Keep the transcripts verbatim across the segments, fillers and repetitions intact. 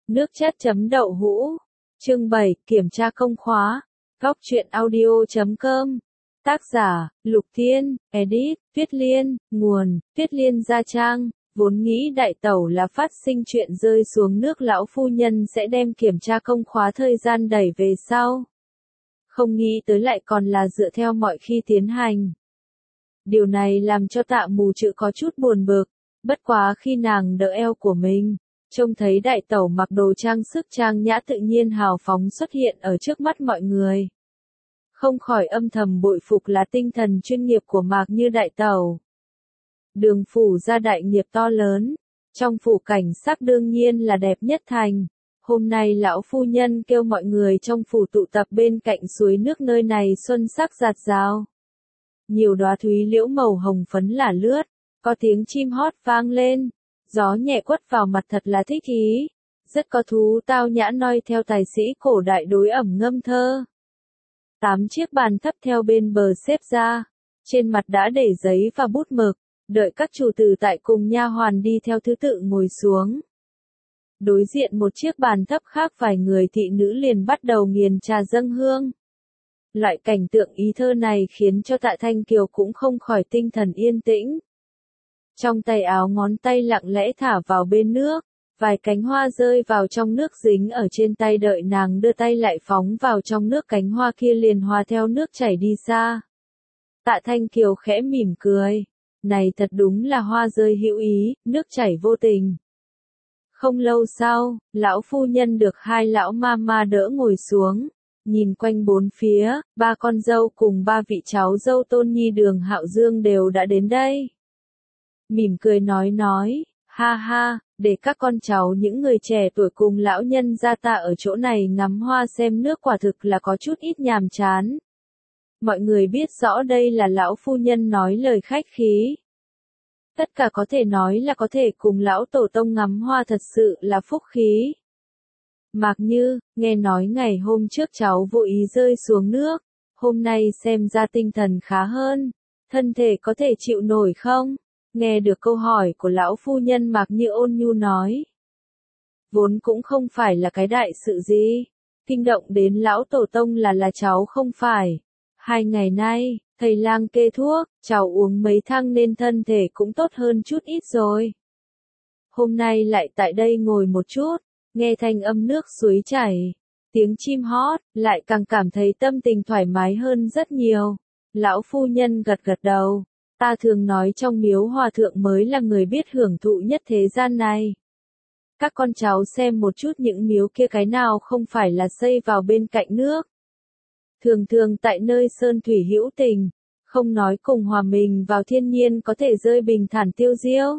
Nước chất chấm đậu hũ. Chương bảy, kiểm tra công khóa. Góc truyện audio chấm com. Tác giả, Lục Thiên, edit, Tuyết Liên, nguồn, Tuyết Liên Gia Trang. Vốn nghĩ đại tẩu là phát sinh chuyện rơi xuống nước lão phu nhân sẽ đem kiểm tra công khóa thời gian đẩy về sau. Không nghĩ tới lại còn là dựa theo mọi khi tiến hành. Điều này làm cho Tạ Mù Chự có chút buồn bực, bất quá khi nàng đỡ eo của mình, trông thấy đại tẩu mặc đồ trang sức trang nhã tự nhiên hào phóng xuất hiện ở trước mắt mọi người. Không khỏi âm thầm bội phục là tinh thần chuyên nghiệp của Mạc Như đại tẩu. Đường phủ gia đại nghiệp to lớn, trong phủ cảnh sắc đương nhiên là đẹp nhất thành. Hôm nay lão phu nhân kêu mọi người trong phủ tụ tập bên cạnh suối nước nơi này xuân sắc rạt rào. Nhiều đóa thúy liễu màu hồng phấn lả lướt, có tiếng chim hót vang lên, gió nhẹ quất vào mặt thật là thích ý, rất có thú tao nhã noi theo tài sĩ cổ đại đối ẩm ngâm thơ. Tám chiếc bàn thấp theo bên bờ xếp ra, trên mặt đã để giấy và bút mực, đợi các chủ tử tại cùng nha hoàn đi theo thứ tự ngồi xuống. Đối diện một chiếc bàn thấp khác vài người thị nữ liền bắt đầu nghiền trà dâng hương. Loại cảnh tượng ý thơ này khiến cho Tạ Thanh Kiều cũng không khỏi tinh thần yên tĩnh. Trong tay áo ngón tay lặng lẽ thả vào bên nước, vài cánh hoa rơi vào trong nước dính ở trên tay đợi nàng đưa tay lại phóng vào trong nước cánh hoa kia liền hòa theo nước chảy đi xa. Tạ Thanh Kiều khẽ mỉm cười, này thật đúng là hoa rơi hữu ý, nước chảy vô tình. Không lâu sau, lão phu nhân được hai lão ma ma đỡ ngồi xuống, nhìn quanh bốn phía, ba con dâu cùng ba vị cháu dâu Tôn Nhi Đường Hạo Dương đều đã đến đây. Mỉm cười nói nói, ha ha, để các con cháu những người trẻ tuổi cùng lão nhân gia ta ở chỗ này ngắm hoa xem nước quả thực là có chút ít nhàm chán. Mọi người biết rõ đây là lão phu nhân nói lời khách khí. Tất cả có thể nói là có thể cùng lão tổ tông ngắm hoa thật sự là phúc khí. Mạc Như, nghe nói ngày hôm trước cháu vô ý rơi xuống nước, hôm nay xem ra tinh thần khá hơn, thân thể có thể chịu nổi không? Nghe được câu hỏi của lão phu nhân Mạc Như ôn nhu nói. Vốn cũng không phải là cái đại sự gì, kinh động đến lão tổ tông là là cháu không phải. Hai ngày nay, thầy lang kê thuốc, cháu uống mấy thang nên thân thể cũng tốt hơn chút ít rồi. Hôm nay lại tại đây ngồi một chút, nghe thanh âm nước suối chảy, tiếng chim hót, lại càng cảm thấy tâm tình thoải mái hơn rất nhiều. Lão phu nhân gật gật đầu, ta thường nói trong miếu hòa thượng mới là người biết hưởng thụ nhất thế gian này. Các con cháu xem một chút những miếu kia cái nào không phải là xây vào bên cạnh nước. Thường thường tại nơi sơn thủy hữu tình, không nói cùng hòa mình vào thiên nhiên có thể rơi bình thản tiêu diêu.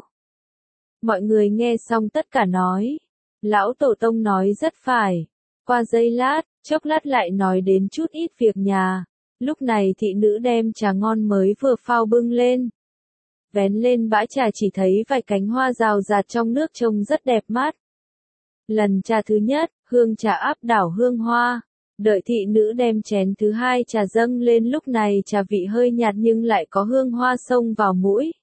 Mọi người nghe xong tất cả nói. Lão tổ tông nói rất phải. Qua giây lát, chốc lát lại nói đến chút ít việc nhà. Lúc này thị nữ đem trà ngon mới vừa phao bưng lên. Vén lên bãi trà chỉ thấy vài cánh hoa rào rạt trong nước trông rất đẹp mắt. Lần trà thứ nhất, hương trà áp đảo hương hoa. Đợi thị nữ đem chén thứ hai trà dâng lên lúc này trà vị hơi nhạt nhưng lại có hương hoa xông vào mũi.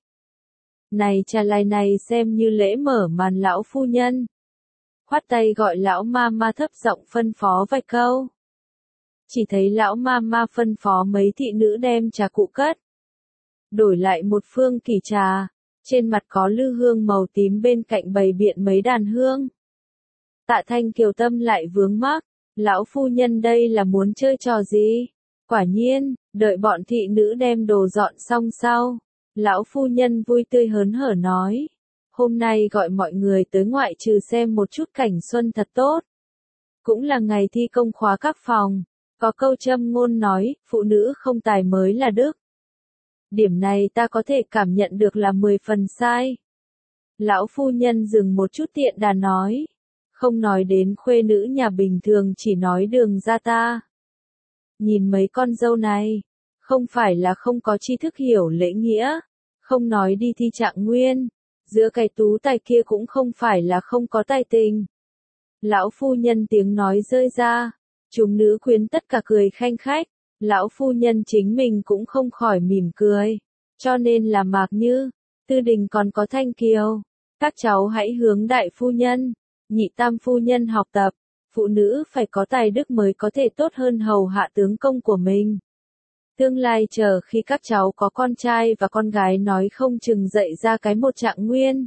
Này trà lai này xem như lễ mở màn lão phu nhân. Khoát tay gọi lão ma ma thấp giọng phân phó vài câu. Chỉ thấy lão ma ma phân phó mấy thị nữ đem trà cụ cất. Đổi lại một phương kỳ trà, trên mặt có lư hương màu tím bên cạnh bày biện mấy đàn hương. Tạ Thanh Kiều tâm lại vướng mắc, lão phu nhân đây là muốn chơi trò gì? Quả nhiên, đợi bọn thị nữ đem đồ dọn xong sau, lão phu nhân vui tươi hớn hở nói. Hôm nay gọi mọi người tới ngoại trừ xem một chút cảnh xuân thật tốt. Cũng là ngày thi công khóa các phòng, có câu châm ngôn nói, phụ nữ không tài mới là đức. Điểm này ta có thể cảm nhận được là mười phần sai. Lão phu nhân dừng một chút tiện đà nói. Không nói đến khuê nữ nhà bình thường chỉ nói đường ra ta. Nhìn mấy con dâu này, không phải là không có tri thức hiểu lễ nghĩa, không nói đi thi trạng nguyên. Giữa cái tú tài kia cũng không phải là không có tài tình. Lão phu nhân tiếng nói rơi ra, chúng nữ quyến tất cả cười khanh khách, lão phu nhân chính mình cũng không khỏi mỉm cười, cho nên là Mạc Như, Tư Đình còn có Thanh Kiều, các cháu hãy hướng đại phu nhân, nhị tam phu nhân học tập, phụ nữ phải có tài đức mới có thể tốt hơn hầu hạ tướng công của mình. Tương lai chờ khi các cháu có con trai và con gái nói không chừng dạy ra cái một Trạng Nguyên.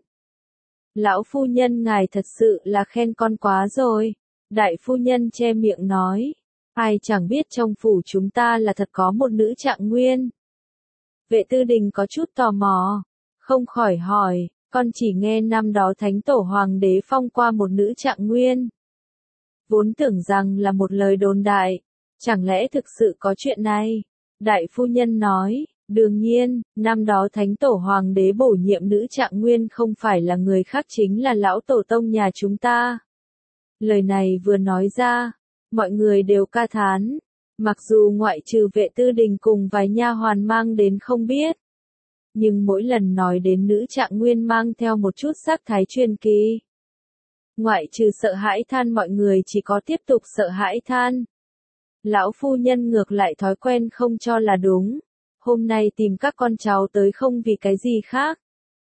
Lão phu nhân ngài thật sự là khen con quá rồi. Đại phu nhân che miệng nói. Ai chẳng biết trong phủ chúng ta là thật có một nữ Trạng Nguyên. Vệ Tư Đình có chút tò mò. Không khỏi hỏi, con chỉ nghe năm đó Thánh Tổ Hoàng đế phong qua một nữ Trạng Nguyên. Vốn tưởng rằng là một lời đồn đại. Chẳng lẽ thực sự có chuyện này? Đại phu nhân nói, đương nhiên, năm đó Thánh Tổ Hoàng đế bổ nhiệm nữ Trạng Nguyên không phải là người khác chính là lão tổ tông nhà chúng ta. Lời này vừa nói ra, mọi người đều ca thán, mặc dù ngoại trừ Vệ Tư Đình cùng vài nha hoàn mang đến không biết. Nhưng mỗi lần nói đến nữ Trạng Nguyên mang theo một chút sắc thái truyền kỳ. Ngoại trừ sợ hãi than mọi người chỉ có tiếp tục sợ hãi than. Lão phu nhân ngược lại thói quen không cho là đúng. Hôm nay tìm các con cháu tới không vì cái gì khác.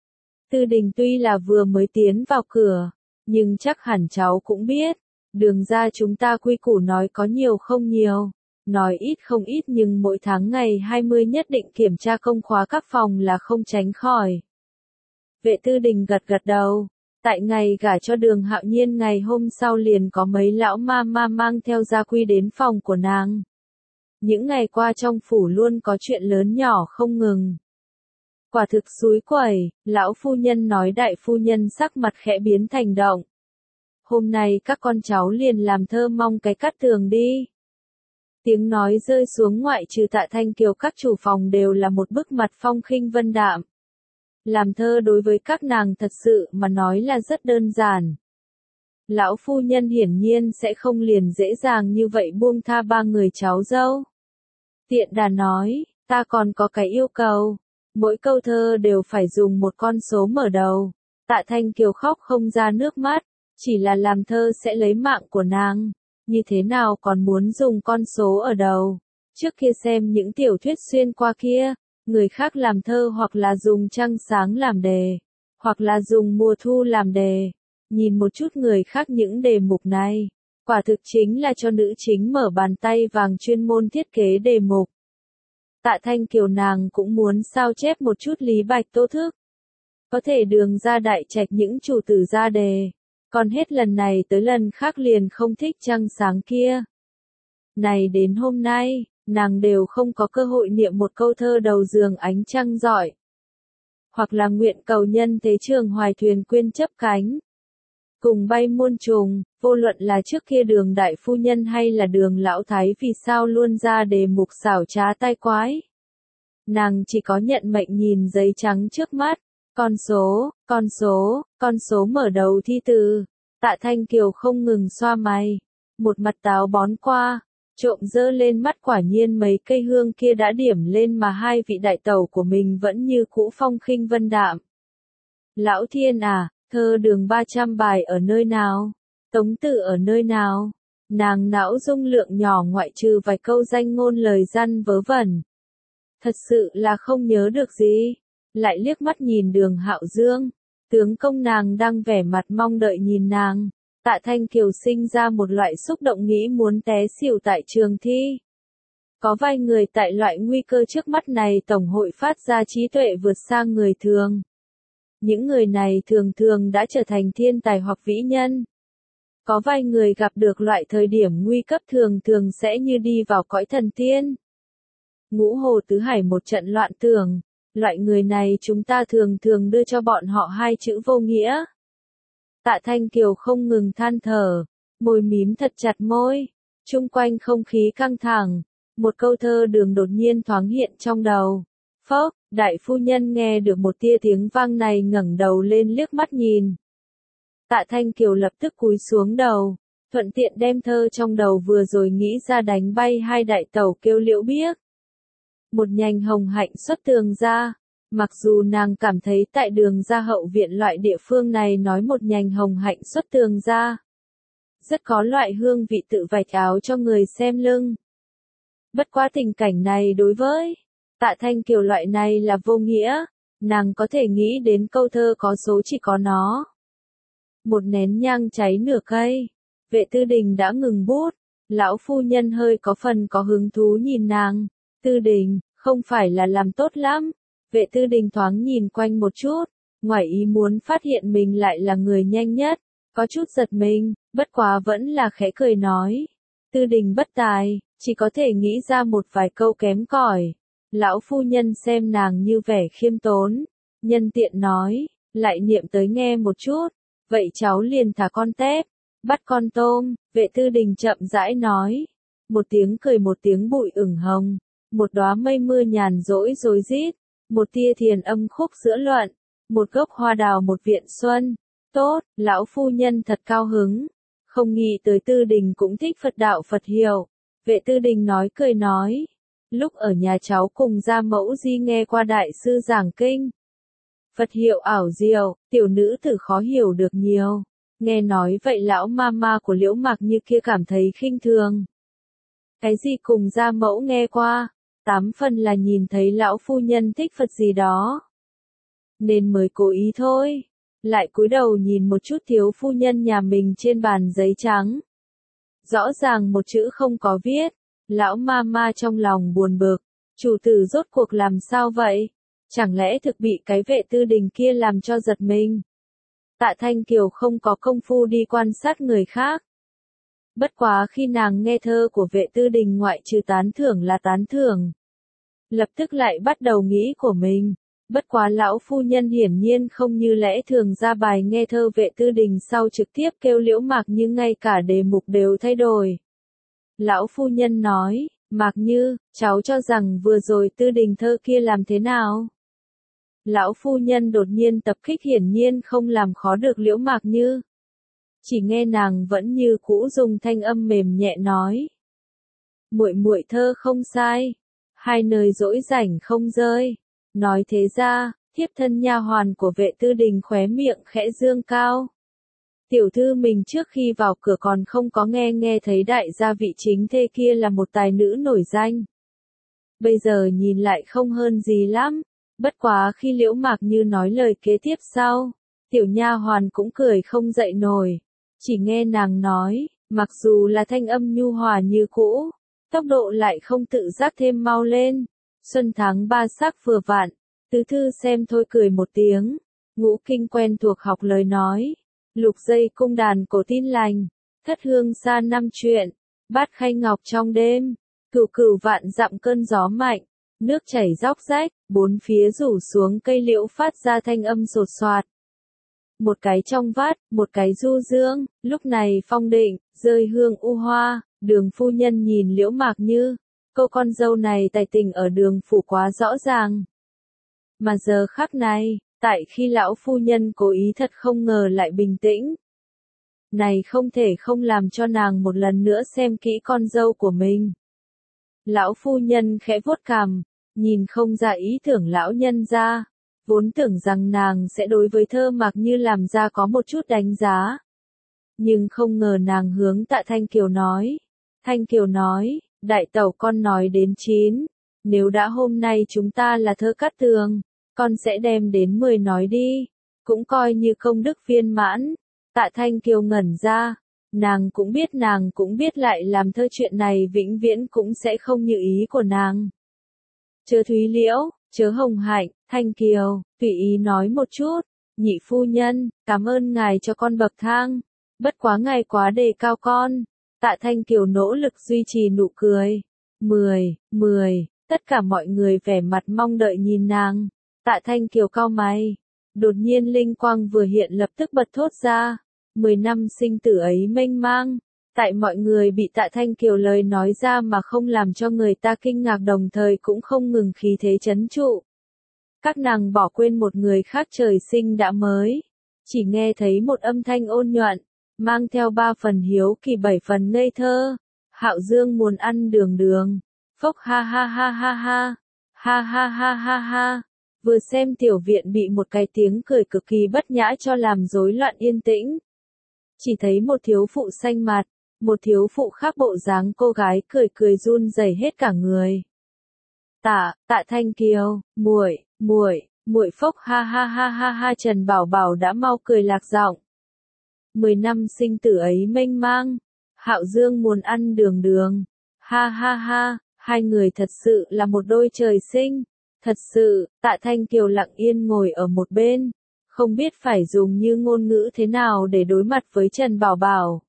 Tư Đình tuy là vừa mới tiến vào cửa, nhưng chắc hẳn cháu cũng biết. Đường ra chúng ta quy củ nói có nhiều không nhiều, nói ít không ít nhưng mỗi tháng ngày hai mươi nhất định kiểm tra công khóa các phòng là không tránh khỏi. Vệ Tư Đình gật gật đầu. Tại ngày gả cho Đường Hạo Nhiên ngày hôm sau liền có mấy lão ma ma mang theo gia quy đến phòng của nàng. Những ngày qua trong phủ luôn có chuyện lớn nhỏ không ngừng. Quả thực xúi quẩy, lão phu nhân nói đại phu nhân sắc mặt khẽ biến thành động. Hôm nay các con cháu liền làm thơ mong cái cát tường đi. Tiếng nói rơi xuống ngoại trừ Tạ Thanh Kiều các chủ phòng đều là một bức mặt phong khinh vân đạm. Làm thơ đối với các nàng thật sự mà nói là rất đơn giản. Lão phu nhân hiển nhiên sẽ không liền dễ dàng như vậy buông tha ba người cháu dâu. Tiện đà nói, ta còn có cái yêu cầu. Mỗi câu thơ đều phải dùng một con số mở đầu. Tạ Thanh Kiều khóc không ra nước mắt, chỉ là làm thơ sẽ lấy mạng của nàng. Như thế nào còn muốn dùng con số ở đầu. Trước kia xem những tiểu thuyết xuyên qua kia. Người khác làm thơ hoặc là dùng trăng sáng làm đề, hoặc là dùng mùa thu làm đề. Nhìn một chút người khác những đề mục này, quả thực chính là cho nữ chính mở bàn tay vàng chuyên môn thiết kế đề mục. Tạ Thanh Kiều nàng cũng muốn sao chép một chút Lý Bạch Tô thức. Có thể Đường ra đại trạch những chủ tử ra đề, còn hết lần này tới lần khác liền không thích trăng sáng kia. Này đến hôm nay, nàng đều không có cơ hội niệm một câu thơ đầu giường ánh trăng rọi. Hoặc là nguyện cầu nhân thế trường hoài thuyền quyên chấp cánh. Cùng bay muôn trùng, vô luận là trước kia Đường đại phu nhân hay là Đường lão thái vì sao luôn ra đề mục xảo trá tai quái. Nàng chỉ có nhận mệnh nhìn giấy trắng trước mắt, con số, con số, con số mở đầu thi từ. Tạ Thanh Kiều không ngừng xoa mày, một mặt táo bón qua. Trộm dơ lên mắt quả nhiên mấy cây hương kia đã điểm lên mà hai vị đại tẩu của mình vẫn như cũ phong khinh vân đạm. Lão thiên à, thơ Đường ba trăm bài ở nơi nào? Tống Tử ở nơi nào? Nàng não dung lượng nhỏ ngoại trừ vài câu danh ngôn lời răn vớ vẩn. Thật sự là không nhớ được gì. Lại liếc mắt nhìn Đường Hạo Dương. Tướng công nàng đang vẻ mặt mong đợi nhìn nàng. Tạ Thanh Kiều sinh ra một loại xúc động nghĩ muốn té xỉu tại trường thi. Có vài người tại loại nguy cơ trước mắt này tổng hội phát ra trí tuệ vượt xa người thường. Những người này thường thường đã trở thành thiên tài hoặc vĩ nhân. Có vài người gặp được loại thời điểm nguy cấp thường thường sẽ như đi vào cõi thần tiên. Ngũ Hồ Tứ Hải một trận loạn tưởng, loại người này chúng ta thường thường đưa cho bọn họ hai chữ vô nghĩa. Tạ Thanh Kiều không ngừng than thở, môi mím thật chặt môi, chung quanh không khí căng thẳng, một câu thơ Đường đột nhiên thoáng hiện trong đầu. Phốc, đại phu nhân nghe được một tia tiếng vang này ngẩng đầu lên liếc mắt nhìn. Tạ Thanh Kiều lập tức cúi xuống đầu, thuận tiện đem thơ trong đầu vừa rồi nghĩ ra đánh bay hai đại tẩu kêu liễu biếc. Một nhành hồng hạnh xuất tường ra. Mặc dù nàng cảm thấy tại Đường ra hậu viện loại địa phương này nói một nhành hồng hạnh xuất tường ra. Rất có loại hương vị tự vạch áo cho người xem lưng. Bất quá tình cảnh này đối với Tạ Thanh Kiều loại này là vô nghĩa, nàng có thể nghĩ đến câu thơ có số chỉ có nó. Một nén nhang cháy nửa cây. Vệ Tư Đình đã ngừng bút. Lão phu nhân hơi có phần có hứng thú nhìn nàng. Tư Đình, không phải là làm tốt lắm. Vệ Tư Đình thoáng nhìn quanh một chút. Ngoài ý muốn phát hiện mình lại là người nhanh nhất. Có chút giật mình, bất quá vẫn là khẽ cười nói. Tư Đình bất tài, chỉ có thể nghĩ ra một vài câu kém cỏi. Lão phu nhân xem nàng như vẻ khiêm tốn. Nhân tiện nói, lại niệm tới nghe một chút. Vậy cháu liền thả con tép, bắt con tôm. Vệ Tư Đình chậm rãi nói. Một tiếng cười một tiếng bụi ửng hồng. Một đóa mây mưa nhàn rỗi rối rít. Một tia thiền âm khúc giữa luận. Một gốc hoa đào một viện xuân. Tốt, lão phu nhân thật cao hứng. Không nghĩ tới Tư Đình cũng thích Phật đạo Phật hiệu. Vệ Tư Đình nói cười nói. Lúc ở nhà cháu cùng gia mẫu di nghe qua đại sư giảng kinh. Phật hiệu ảo diệu, tiểu nữ tử khó hiểu được nhiều. Nghe nói vậy lão mama của Liễu Mạc Như kia cảm thấy khinh thường. Cái gì cùng gia mẫu nghe qua, tám phần là nhìn thấy lão phu nhân thích Phật gì đó. Nên mới cố ý thôi. Lại cúi đầu nhìn một chút thiếu phu nhân nhà mình trên bàn giấy trắng. Rõ ràng một chữ không có viết. Lão mama trong lòng buồn bực. Chủ tử rốt cuộc làm sao vậy? Chẳng lẽ thực bị cái Vệ Tư Đình kia làm cho giật mình? Tạ Thanh Kiều không có công phu đi quan sát người khác. Bất quá khi nàng nghe thơ của Vệ Tư Đình ngoại trừ tán thưởng là tán thưởng. Lập tức lại bắt đầu nghĩ của mình. Bất quá lão phu nhân hiển nhiên không như lẽ thường ra bài nghe thơ Vệ Tư Đình sau trực tiếp kêu Liễu Mạc Như ngay cả đề mục đều thay đổi. Lão phu nhân nói, Mạc Như, cháu cho rằng vừa rồi Tư Đình thơ kia làm thế nào? Lão phu nhân đột nhiên tập kích hiển nhiên không làm khó được Liễu Mạc Như. Chỉ nghe nàng vẫn như cũ dùng thanh âm mềm nhẹ nói. Muội muội thơ không sai. Hai nơi dỗi rảnh không rơi. Nói thế ra, thiếp thân nha hoàn của Vệ Tư Đình khóe miệng khẽ dương cao. Tiểu thư mình trước khi vào cửa còn không có nghe nghe thấy đại gia vị chính thê kia là một tài nữ nổi danh. Bây giờ nhìn lại không hơn gì lắm. Bất quá khi Liễu Mạc Như nói lời kế tiếp sau, tiểu nha hoàn cũng cười không dậy nổi. Chỉ nghe nàng nói, mặc dù là thanh âm nhu hòa như cũ, tốc độ lại không tự giác thêm mau lên. Xuân tháng ba sắc vừa vặn, tứ thư xem thôi cười một tiếng. Ngũ kinh quen thuộc học lời nói. Lục dây cung đàn cổ tin lành. Thất hương xa năm chuyện. Bát khay ngọc trong đêm. Cửu cửu vạn dặm cơn gió mạnh. Nước chảy róc rách, bốn phía rủ xuống cây liễu phát ra thanh âm sột soạt. Một cái trong vắt, một cái du dương, lúc này phong định, rơi hương u hoa, Đường phu nhân nhìn Liễu Mạc Như, cô con dâu này tài tình ở Đường phủ quá rõ ràng. Mà giờ khắc này, tại khi lão phu nhân cố ý thật không ngờ lại bình tĩnh. Này không thể không làm cho nàng một lần nữa xem kỹ con dâu của mình. Lão phu nhân khẽ vuốt cằm, nhìn không ra ý tưởng lão nhân ra, vốn tưởng rằng nàng sẽ đối với Thơ Mạc Như làm ra có một chút đánh giá. Nhưng không ngờ nàng hướng Tạ Thanh Kiều nói. Thanh Kiều nói, đại tẩu con nói đến chín, nếu đã hôm nay chúng ta là Thơ Cát Tường, con sẽ đem đến mười nói đi, cũng coi như công đức viên mãn. Tạ Thanh Kiều ngẩn ra, nàng cũng biết nàng cũng biết lại làm thơ chuyện này vĩnh viễn cũng sẽ không như ý của nàng. Chớ Thúy Liễu, chớ Hồng Hạnh, Thanh Kiều, tùy ý nói một chút, nhị phu nhân, cảm ơn ngài cho con bậc thang, bất quá ngài quá đề cao con. Tạ Thanh Kiều nỗ lực duy trì nụ cười. Mười, mười, tất cả mọi người vẻ mặt mong đợi nhìn nàng. Tạ Thanh Kiều cau mày. Đột nhiên linh quang vừa hiện lập tức bật thốt ra. Mười năm sinh tử ấy mênh mang. Tại mọi người bị Tạ Thanh Kiều lời nói ra mà không làm cho người ta kinh ngạc đồng thời cũng không ngừng khí thế chấn trụ. Các nàng bỏ quên một người khác trời sinh đã mới. Chỉ nghe thấy một âm thanh ôn nhuận, mang theo ba phần hiếu kỳ bảy phần ngây thơ. Hạo Dương muốn ăn đường đường. Phốc ha ha ha ha ha. Ha ha ha ha ha. Vừa xem tiểu viện bị một cái tiếng cười cực kỳ bất nhã cho làm rối loạn yên tĩnh. Chỉ thấy một thiếu phụ xanh mặt, một thiếu phụ khác bộ dáng cô gái cười cười run rẩy hết cả người. Tạ, Tạ Thanh Kiều, muội, muội, muội phốc ha ha ha ha ha Trần Bảo Bảo đã mau cười lạc giọng. Mười năm sinh tử ấy mênh mang. Hạo Dương muốn ăn đường đường. Ha ha ha, hai người thật sự là một đôi trời sinh. Thật sự, Tạ Thanh Kiều lặng yên ngồi ở một bên. Không biết phải dùng như ngôn ngữ thế nào để đối mặt với Trần Bảo Bảo.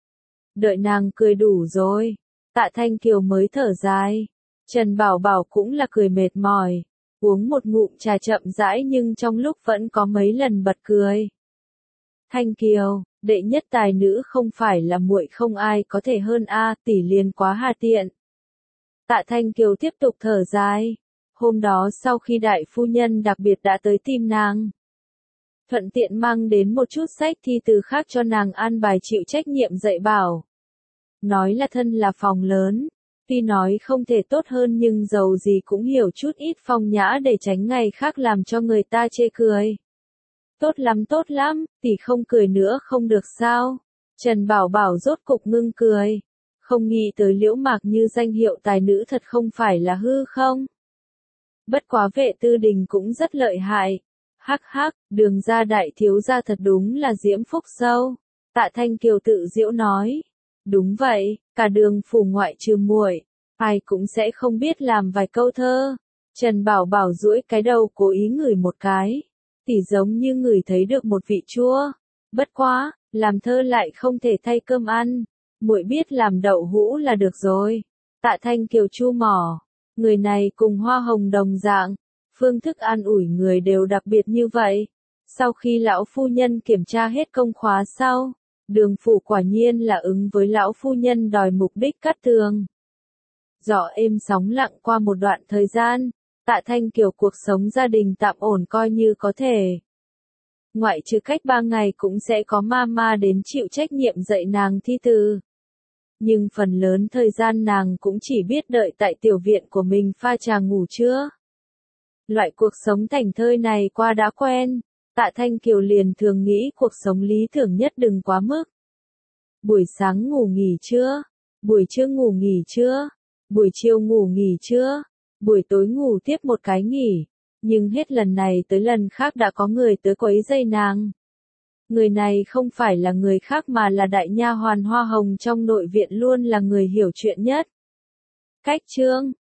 Đợi nàng cười đủ rồi. Tạ Thanh Kiều mới thở dài. Trần Bảo Bảo cũng là cười mệt mỏi. Uống một ngụm trà chậm rãi nhưng trong lúc vẫn có mấy lần bật cười. Thanh Kiều, đệ nhất tài nữ không phải là muội không ai có thể hơn a, tỷ liền quá hà tiện. Tạ Thanh Kiều tiếp tục thở dài. Hôm đó sau khi đại phu nhân đặc biệt đã tới tìm nàng, thuận tiện mang đến một chút sách thi từ khác cho nàng an bài chịu trách nhiệm dạy bảo. Nói là thân là phòng lớn, tuy nói không thể tốt hơn nhưng dầu gì cũng hiểu chút ít phong nhã để tránh ngày khác làm cho người ta chê cười. Tốt lắm tốt lắm, tỷ không cười nữa không được sao? Trần Bảo Bảo rốt cục ngưng cười. Không nghĩ tới Liễu Mạc Như danh hiệu tài nữ thật không phải là hư không? Bất quá Vệ Tư Đình cũng rất lợi hại. Hắc hắc, Đường gia đại thiếu gia thật đúng là diễm phúc sâu. Tạ Thanh Kiều tự giễu nói. Đúng vậy, cả Đường phủ ngoại trừ muội, ai cũng sẽ không biết làm vài câu thơ. Trần Bảo Bảo duỗi cái đầu cố ý ngửi một cái. Tỷ giống như ngửi thấy được một vị chua. Bất quá, làm thơ lại không thể thay cơm ăn. Muội biết làm đậu hũ là được rồi. Tạ Thanh Kiều chu mỏ. Người này cùng Hoa Hồng đồng dạng. Phương thức an ủi người đều đặc biệt như vậy. Sau khi lão phu nhân kiểm tra hết công khóa sau, Đường phủ quả nhiên là ứng với lão phu nhân đòi mục đích cắt tường. Gió êm sóng lặng qua một đoạn thời gian, Tạ Thanh Kiều cuộc sống gia đình tạm ổn coi như có thể. Ngoại trừ cách ba ngày cũng sẽ có mama đến chịu trách nhiệm dạy nàng thi từ. Nhưng phần lớn thời gian nàng cũng chỉ biết đợi tại tiểu viện của mình pha trà ngủ trưa. Loại cuộc sống thảnh thơi này qua đã quen, Tạ Thanh Kiều liền thường nghĩ cuộc sống lý tưởng nhất đừng quá mức. Buổi sáng ngủ nghỉ trưa, buổi trưa ngủ nghỉ trưa, buổi chiều ngủ nghỉ trưa, buổi tối ngủ tiếp một cái nghỉ. Nhưng hết lần này tới lần khác đã có người tới quấy rầy nàng. Người này không phải là người khác mà là đại nha hoàn Hoa Hồng trong nội viện luôn là người hiểu chuyện nhất. Cách chương